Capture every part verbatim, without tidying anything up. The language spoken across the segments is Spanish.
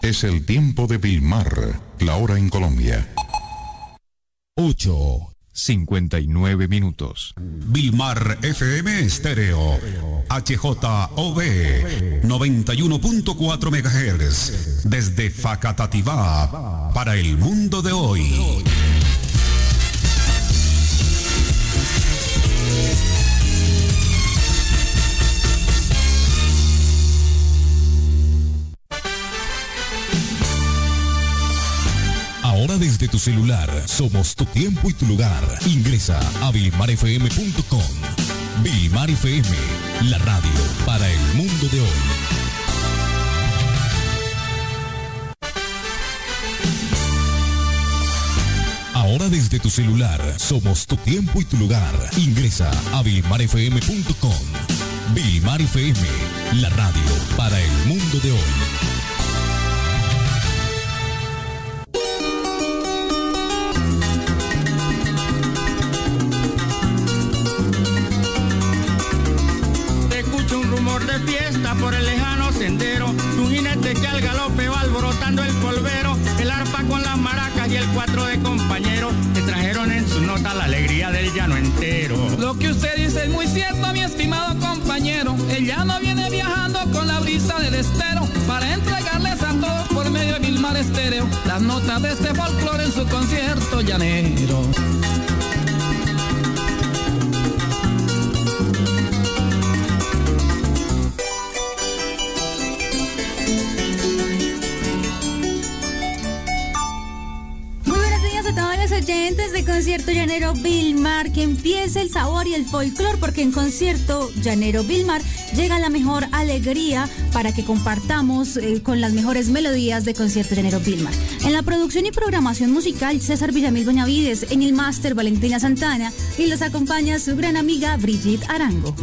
Es el tiempo de Vilmar, la hora en Colombia. ocho, cincuenta y nueve minutos. Vilmar F M Estéreo, H J O B, noventa y uno punto cuatro megahertz, desde Facatativá, para el mundo de hoy. Ahora desde tu celular, somos tu tiempo y tu lugar. Ingresa a vilmar f m punto com. Vilmar F M, la radio para el mundo de hoy. Ahora desde tu celular, somos tu tiempo y tu lugar. Ingresa a vilmar f m punto com. Vilmar F M, la radio para el mundo de hoy. De fiesta por el lejano sendero, un jinete que al galope va alborotando el polvero, el arpa con las maracas y el cuatro de compañeros que trajeron en su nota la alegría del llano entero. Lo que usted dice es muy cierto, mi estimado compañero, el llano viene viajando con la brisa del estero para entregarles a todos por medio de Vilmar Estéreo las notas de este folclore en su concierto llanero. Oyentes de Concierto Llanero Vilmar, que empiece el sabor y el folclor, porque en Concierto Llanero Vilmar llega la mejor alegría para que compartamos eh, con las mejores melodías de Concierto Llanero Vilmar. En la producción y programación musical, César Villamil Benavides, en el máster Valentina Santana, y los acompaña su gran amiga Brigitte Arango.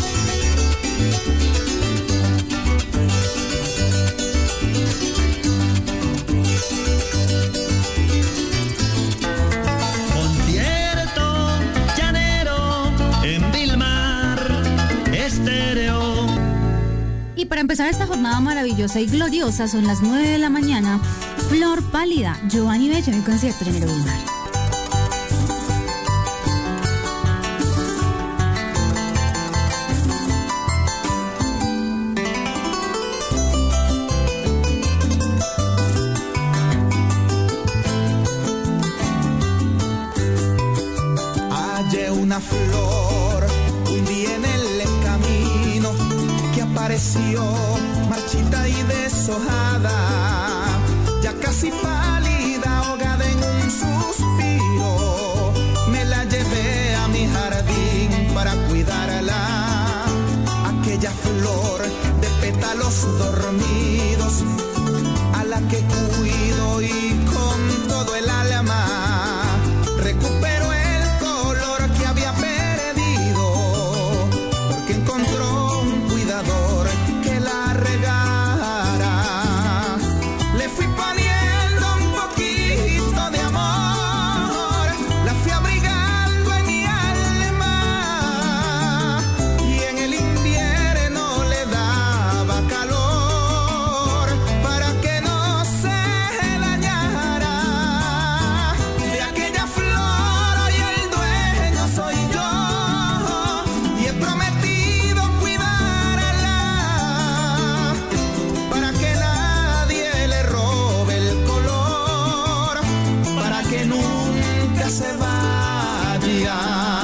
Y para empezar esta jornada maravillosa y gloriosa, son las nueve de la mañana, Flor Pálida, Giovanni Bello en Concierto Llanero Vilmar. Hallé una flor un día en el camino que apareció marchita y deshojada, ya casi pálida, ahogada en un suspiro. Me la llevé a mi jardín para cuidarla, aquella flor de pétalos dormidos, a la que cuido y con todo el alma recupero el color que había perdido, porque encontró un cuidador que la regara. Le fui poniendo un poquito de amor, la fui abrigando en mi alma, y en el invierno le daba calor para que no se dañara. De aquella flor hoy el dueño soy yo, y he prometido cuidarla para que nadie le robe el color, para que nunca se vaya.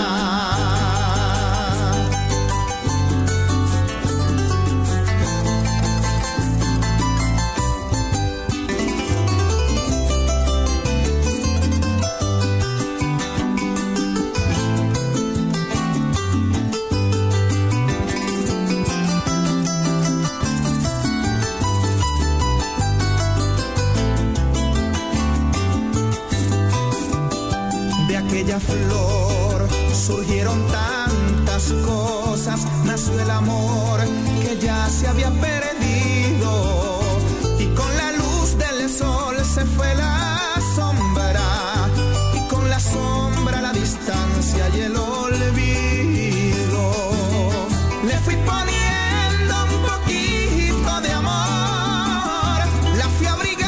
De aquella flor surgieron tantas cosas, nació el amor que ya se había perdido, y con la luz del sol se fue la sombra, y con la sombra la distancia y el olvido. Le fui poniendo un poquito de amor, la fui abrigando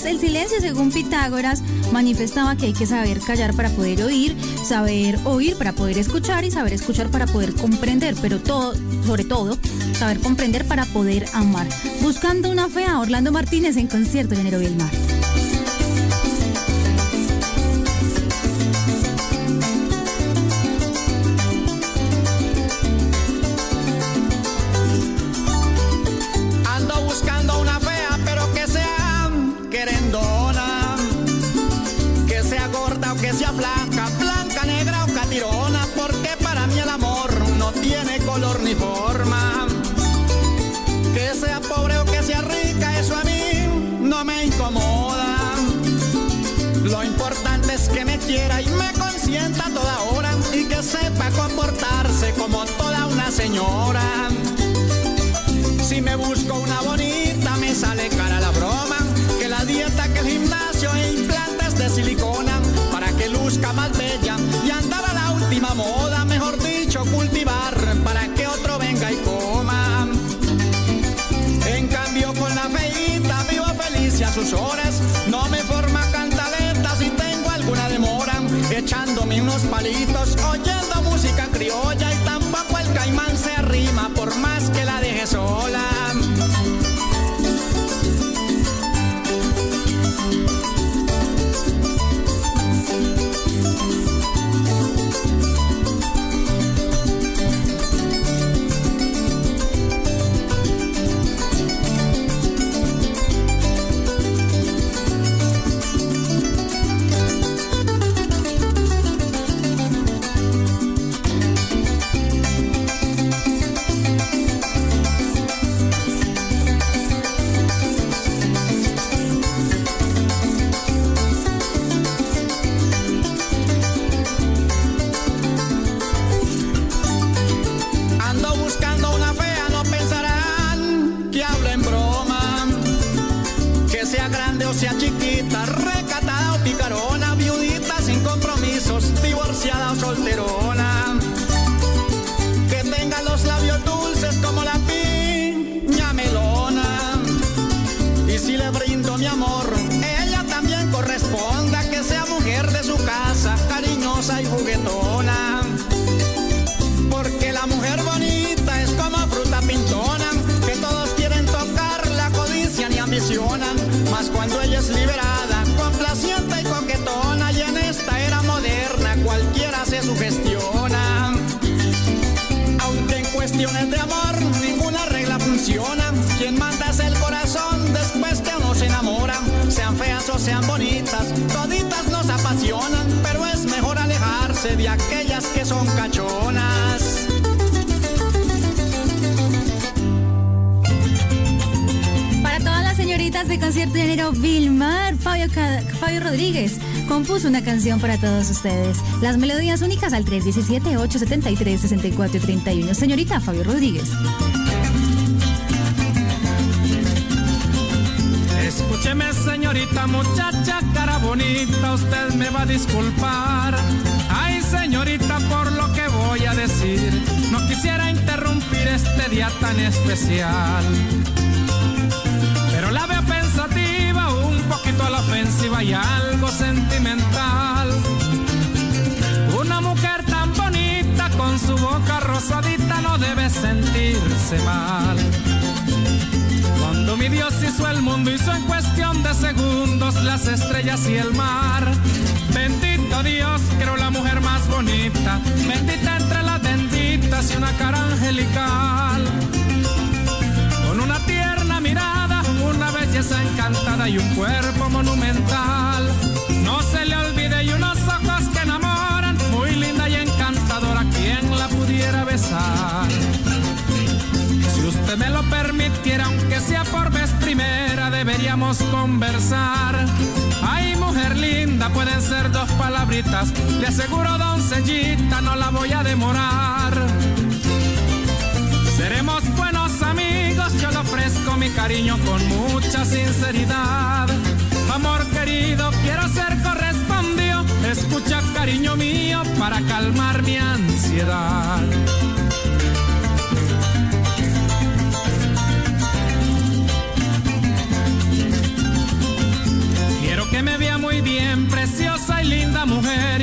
Pues el silencio, según Pitágoras, manifestaba que hay que saber callar para poder oír, saber oír para poder escuchar y saber escuchar para poder comprender, pero todo, sobre todo, saber comprender para poder amar. Buscando una fea, Orlando Martínez en concierto Llanero Vilmar. Blanca, blanca, negra o catirona, porque para mí el amor no tiene color ni forma. Que sea pobre o que sea rica, eso a mí no me incomoda. Lo importante es que me quiera y me consienta a toda hora y que sepa comportarse como toda una señora. Si me busco una bonita me sale cara la broma, que la dieta, que el gimnasio e implantes de silicona, para que luzca más bella y andar a la última moda, mejor dicho, cultivar para que otro venga y coma. En cambio con la feíta vivo feliz y a sus horas, no me forma cantaleta si tengo alguna demora, echándome unos palitos, oyendo música criolla, y tampoco el caimán se arrima por más que la deje sola. Sea chiquita, recatada o picarona, viudita sin compromisos, divorciada o solterona, que tenga los labios dulces como la piña melona, y si le brindo mi amor, ella también corresponda, que sea mujer de su casa, cariñosa y juguetona, porque la mujer bonita es como fruta pintona, que todos quieren tocarla, codician y ambicionan, mas cuando ella es liberada, complaciente y coquetona, y en esta era moderna cualquiera se sugestiona. Aunque en cuestiones de amor ninguna regla funciona, quien manda es el corazón después que uno se enamora. Sean feas o sean bonitas, toditas nos apasionan, pero es mejor alejarse de aquellas que son cachonas. Señoritas de concierto Llanero Vilmar, Fabio, Fabio Rodríguez compuso una canción para todos ustedes. Las melodías únicas al tres uno siete, ocho siete tres, seis cuatro tres uno. Señorita Fabio Rodríguez. Escúcheme, señorita, muchacha, cara bonita, usted me va a disculpar. Ay, señorita, por lo que voy a decir, no quisiera interrumpir este día tan especial. Pero la veo pensativa, un poquito a la ofensiva y algo sentimental. Una mujer tan bonita con su boca rosadita no debe sentirse mal. Cuando mi Dios hizo el mundo, hizo en cuestión de segundos las estrellas y el mar. Bendito Dios, creó la mujer más bonita, bendita entre las benditas y una cara angelical. Con una tierna mirada, una belleza encantada y un cuerpo monumental. No se le olvide y unos ojos que enamoran, muy linda y encantadora, quien la pudiera besar. Si usted me lo permitiera, aunque sea por vez primera, deberíamos conversar. Ay, mujer linda, pueden ser dos palabritas, le aseguro, doncellita, no la voy a demorar. Seremos buenos amigos, yo le ofrezco mi cariño con mucha sinceridad. Amor querido, quiero ser correspondido, escucha, cariño mío, para calmar mi ansiedad.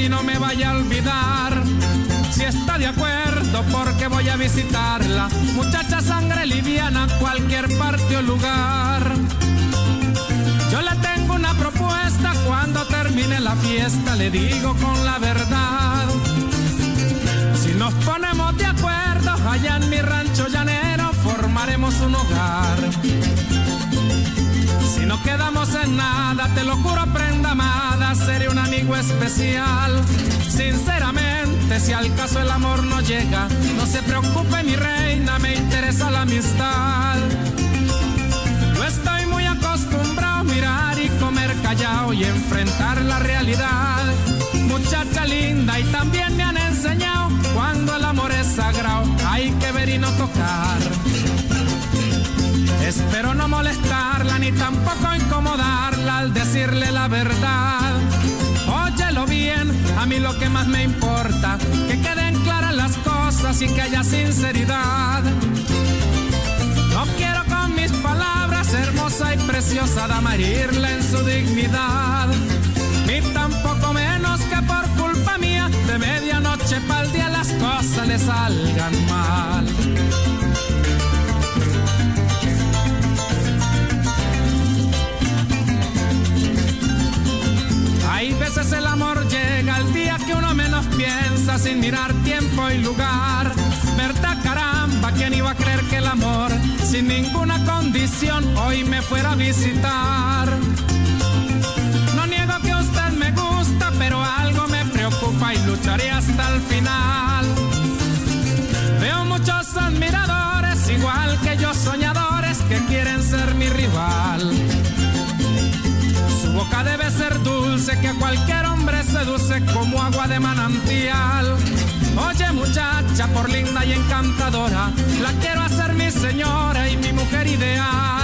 y no me vaya a olvidar. Si está de acuerdo, porque voy a visitarla. Muchacha sangre liviana, cualquier parte o lugar. Yo le tengo una propuesta, cuando termine la fiesta le digo con la verdad. Si nos ponemos de acuerdo, allá en mi rancho llanero formaremos un hogar. Si no quedamos en nada, te lo juro, prenda amada, seré un amigo especial. Sinceramente, si al caso el amor no llega, no se preocupe mi reina, me interesa la amistad. Yo estoy muy acostumbrado a mirar y comer callado y enfrentar la realidad. Muchacha linda, y también me han enseñado, cuando el amor es sagrado, hay que ver y no tocar. Espero no molestarla ni tampoco incomodarla al decirle la verdad. Óyelo bien, a mí lo que más me importa, que queden claras las cosas y que haya sinceridad. No quiero con mis palabras, hermosa y preciosa dama, herirla en su dignidad. Ni tampoco menos que por culpa mía, de medianoche pa'l día las cosas le salgan mal. Hay veces el amor llega al día que uno menos piensa, sin mirar tiempo y lugar. ¿Verdad, caramba? ¿Quién iba a creer que el amor, sin ninguna condición, hoy me fuera a visitar? No niego que usted me gusta, pero algo me preocupa y lucharé hasta el final. Veo muchos admiradores, igual que yo soñadores, que quieren ser mi rival. Su boca debe ser dulce, que a cualquier hombre seduce como agua de manantial. Oye muchacha, por linda y encantadora, la quiero hacer mi señora y mi mujer ideal.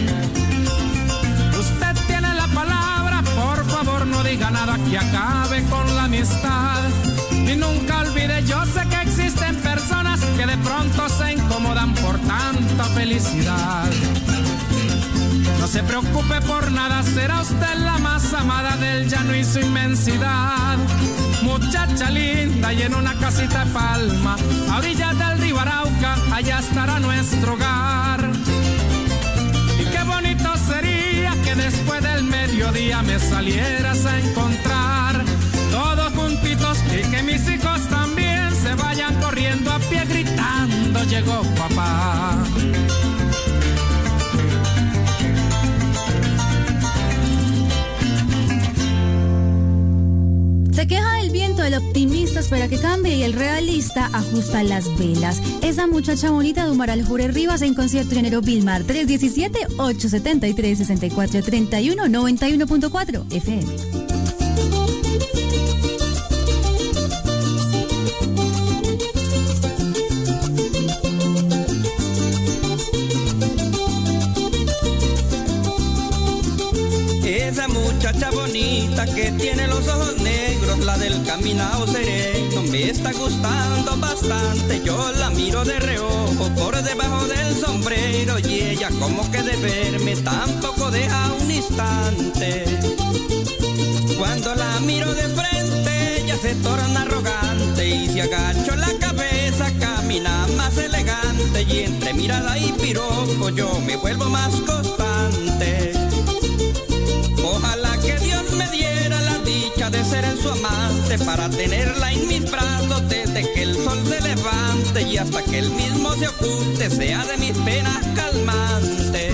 Usted tiene la palabra, por favor no diga nada que acabe con la amistad. Y nunca olvide, yo sé que existen personas que de pronto se incomodan por tanta felicidad. No se preocupe por nada, será usted la más amada del llano y su inmensidad. Muchacha linda y en una casita de palma, a orillas del río Arauca, allá estará nuestro hogar. Y qué bonito sería que después del mediodía me salieras a encontrar, todos juntitos, y que mis hijos también se vayan corriendo a pie gritando, llegó papá. Se queja del viento, el optimista espera que cambie y el realista ajusta las velas. Esa muchacha bonita de Omar Aljure Rivas en concierto llanero Vilmar, tres uno siete, ocho siete tres, seis cuatro tres uno, noventa y uno punto cuatro F M. Esa muchacha bonita que tiene los ojos negros, la del caminado sereno, me está gustando bastante. Yo la miro de reojo por debajo del sombrero y ella como que de verme tampoco deja un instante. Cuando la miro de frente ella se torna arrogante y si agacho la cabeza camina más elegante y entre mirada y piropo yo me vuelvo más constante. Ojalá que Dios me diera la dicha de ser en su amante, para tenerla en mis brazos desde que el sol se levante y hasta que él mismo se oculte, sea de mis penas calmante.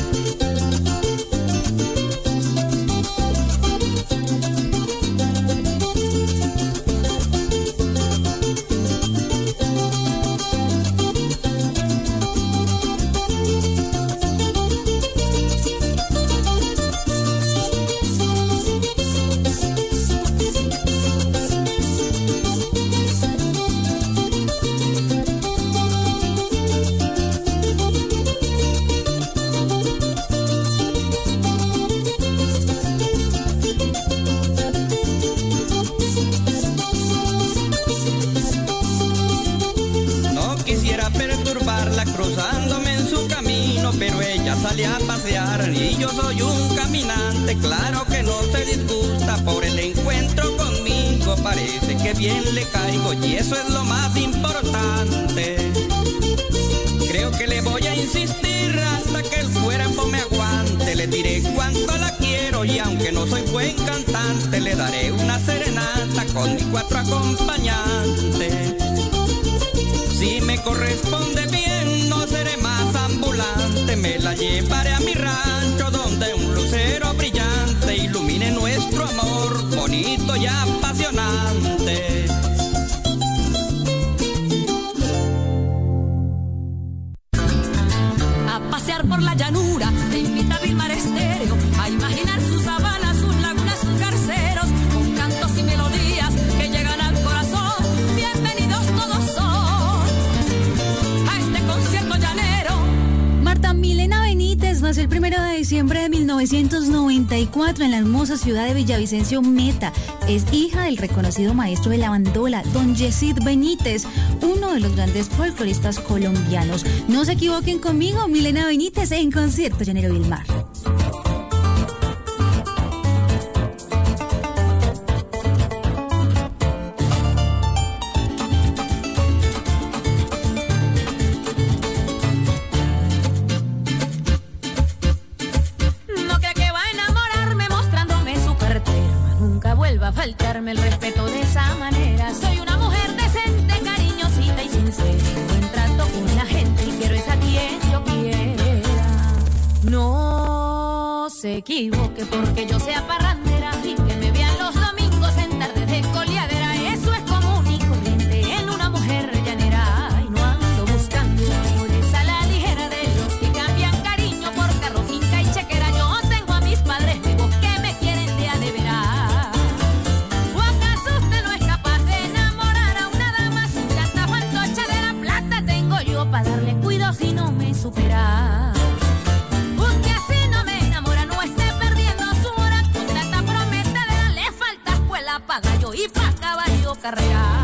Cruzándome en su camino, pero ella sale a pasear y yo soy un caminante, claro que no se disgusta por el encuentro conmigo. parece que bien le caigo y eso es lo más importante. Creo que le voy a insistir hasta que el cuerpo me aguante. Le diré cuánto la quiero y aunque no soy buen cantante, le daré una serenata con mis cuatro acompañantes. Si me corresponde bien, no seré más ambulante. Me la llevaré a mi rancho donde un lucero brillante ilumine nuestro amor bonito y apasionante. A pasear por la llanura, te invita a Vilmar Estéreo, a imaginar sus sabanas, sus lagunas, sus garceros, con cantos y melodías que llegan al corazón. Bienvenidos todos son a este concierto llanero. Marta Milena Benítez nació el primero de diciembre de mil novecientos noventa y cuatro en la hermosa ciudad de Villavicencio, Meta. Es hija del reconocido maestro de la bandola, don Yesid Benítez, uno de los grandes folcloristas colombianos. No se equivoquen conmigo, Milena Benítez en Concierto Llanero Vilmar. Faltarme el respeto de esa manera. Soy una mujer decente, cariñosita y sincera. Buen trato con la gente y quiero es a quien yo quiera. No se equivoque porque yo sea parrandera y que me vean los domingos en tardes de coleadera. Eso es común y corriente en una mujer llanera. Y no ando buscando amores a la ligera de los que cambian cariño por carro, finca y chequera. Yo tengo a mis padres vivos que me quieren de a de veras. Para darle cuidado si no me supera. Usted así no me enamora, no esté perdiendo su hora. Con tanta prometedera le falta escuela pa' gallo y pa' caballo carrera.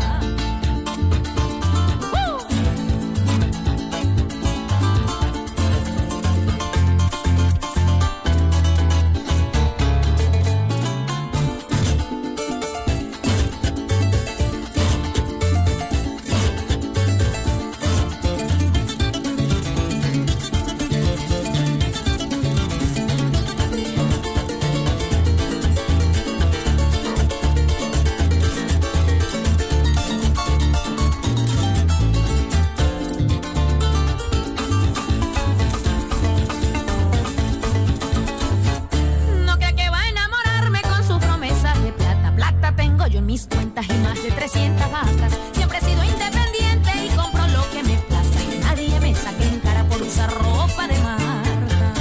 Mis cuentas y más de trescientas vacas. Siempre he sido independiente y compro lo que me plazca. Y nadie me saque en cara por usar ropa de marca.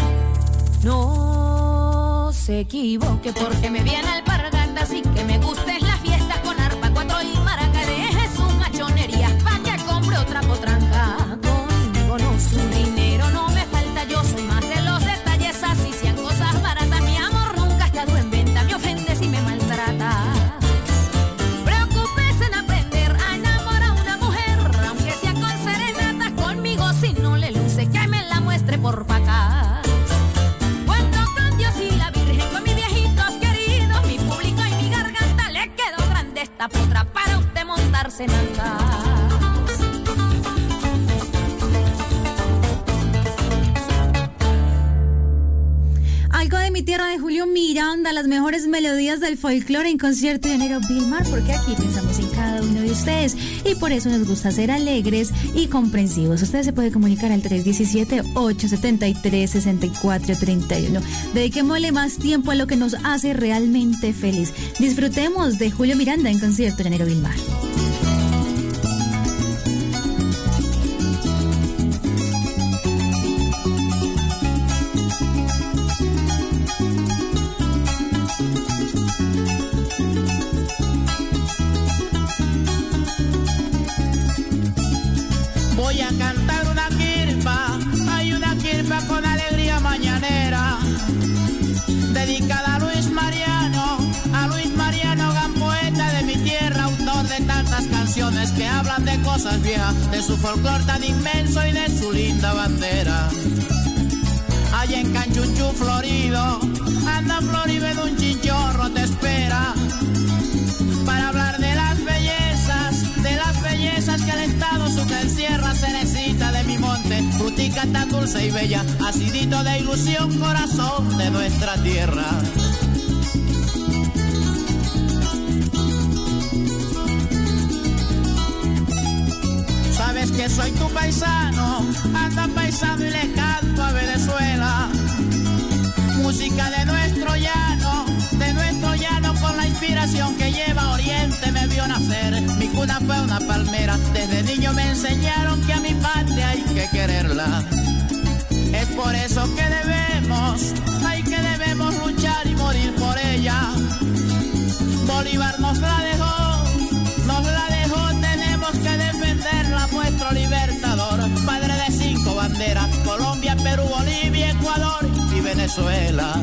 No se equivoque porque me viene alpargatas y que me gusten las fiestas con arpa, cuatro y maraca. Deje sus machonerías pa' que compre otra potranca. Conmigo no su dinero no me falta. Yo soy más de los detalles, así sean cosas baratas. Mi amor nunca ha estado en venta. Me ofende si me maltrata. Por pacas. Cuento con Dios y la Virgen, con mis viejitos queridos, mi público y mi garganta. Le quedó grande esta potra para usted montarse en altas. Algo de mi tierra de Julio Miranda, las mejores melodías del folclore en Concierto Llanero Vilmar, porque aquí pensamos en cada uno de ustedes y por eso nos gusta ser alegres y comprensivos. Usted se puede comunicar al tres uno siete, ocho siete tres, seis cuatro tres uno. Dediquémosle más tiempo a lo que nos hace realmente feliz. Disfrutemos de Julio Miranda en Concierto Llanero Vilmar. Voy a cantar una quirpa, hay una quirpa con alegría mañanera, dedicada a Luis Mariano, a Luis Mariano, gran poeta de mi tierra, autor de tantas canciones que hablan de cosas viejas, de su folclor tan inmenso y de su linda bandera. Allá en Canchunchú, Florido, anda Florido, un chinchorro te espera, para hablar bellezas que el estado su que encierra, cerecita de mi monte, frutica tan dulce y bella, acidito de ilusión, corazón de nuestra tierra. Sabes que soy tu paisano, anda paisano y le canto a Venezuela. Música de nuestro llano, de nuestro llano con la inspiración que lleva Oriente me vio nacer. Mi cuna fue una palmera, desde niño me enseñaron que a mi patria hay que quererla. Es por eso que debemos, hay que debemos luchar y morir por ella. Bolívar nos la dejó, nos la dejó, tenemos que defenderla, nuestro libertador, padre de cinco banderas, Colombia, Perú, Bolivia, Ecuador y Venezuela.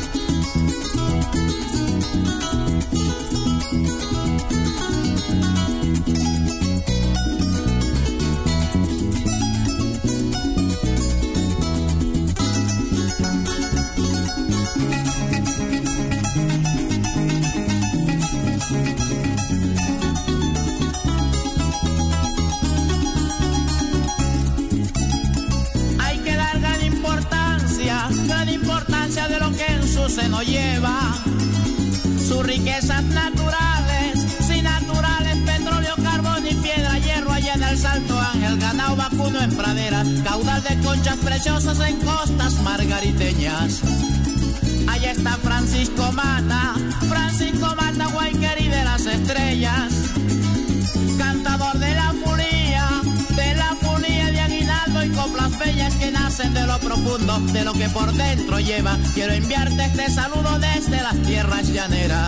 De lo que en su seno lleva, sus riquezas naturales, sin naturales, petróleo, carbón y piedra, hierro allá en el Salto Ángel, ganado vacuno en praderas, caudal de conchas preciosas en costas margariteñas. Allá está Francisco Mata, Francisco Mata, Guayquerí de las estrellas, cantador de la fulía, de la fulía de Aguinaldo y coplas bellas que nacen de lo profundo, de lo que por dentro lleva. Quiero enviarte este saludo desde las tierras llaneras.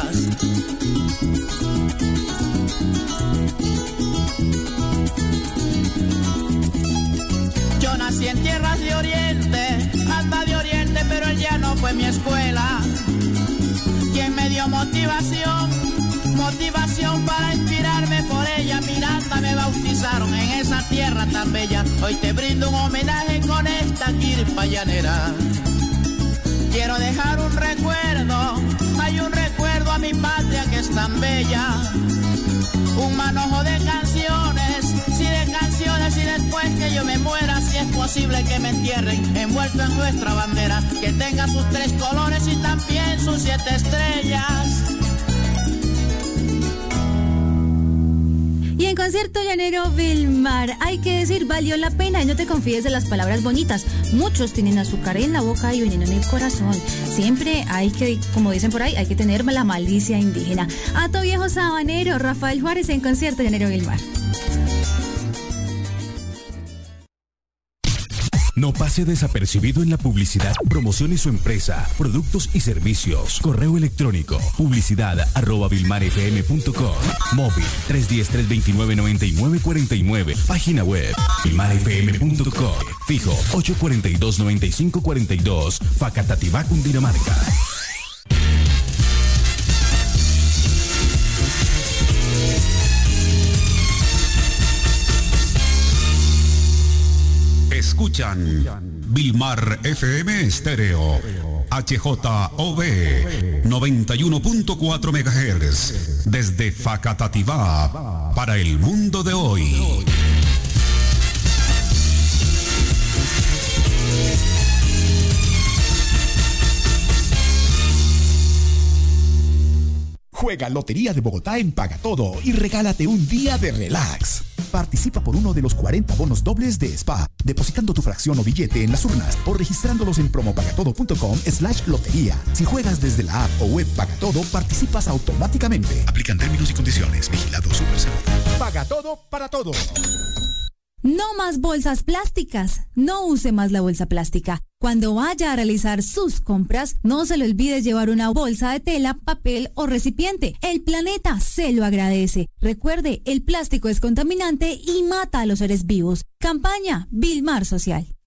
Yo nací en tierras de Oriente, anda de Oriente, pero el llano fue mi escuela. Quien me dio motivación, motivación para inspirarme por ella. Miranda me bautizaron en esa tierra tan bella. Hoy te brindo un homenaje con esta quirpa llanera. Quiero dejar un recuerdo, hay un recuerdo a mi patria que es tan bella. Un manojo de canciones, sí de canciones, y después que yo me muera, si es posible que me entierren envuelto en nuestra bandera, que tenga sus tres colores y también sus siete estrellas. Y en concierto llanero Vilmar, hay que decir, valió la pena y no te confíes de las palabras bonitas. Muchos tienen azúcar en la boca y veneno en el corazón. Siempre hay que, como dicen por ahí, hay que tener la malicia indígena. Ato Viejo Sabanero, Rafael Juárez en concierto llanero Vilmar. No pase desapercibido en la publicidad. Promocione su empresa, productos y servicios. Correo electrónico, publicidad arroba vilmarfm punto com. Móvil tres uno cero, tres dos nueve, nueve nueve cuatro nueve. Página web vilmarfm punto com. Fijo ocho cuatro dos, nueve cinco cuatro dos. Facatativá, Cundinamarca. Escuchan Vilmar F M Estéreo, H J O V noventa y uno punto cuatro megahertz, desde Facatativá para el mundo de hoy. Juega Lotería de Bogotá en Paga Todo y regálate un día de relax. Participa por uno de los cuarenta bonos dobles de Spa, depositando tu fracción o billete en las urnas o registrándolos en promopagatodo.com slash lotería. Si juegas desde la app o web Paga Todo, participas automáticamente. Aplican términos y condiciones. Vigilado Superseguro. Paga Todo para todo. No más bolsas plásticas. No use más la bolsa plástica. Cuando vaya a realizar sus compras, no se le olvide llevar una bolsa de tela, papel o recipiente. El planeta se lo agradece. Recuerde, el plástico es contaminante y mata a los seres vivos. Campaña Vilmar Social.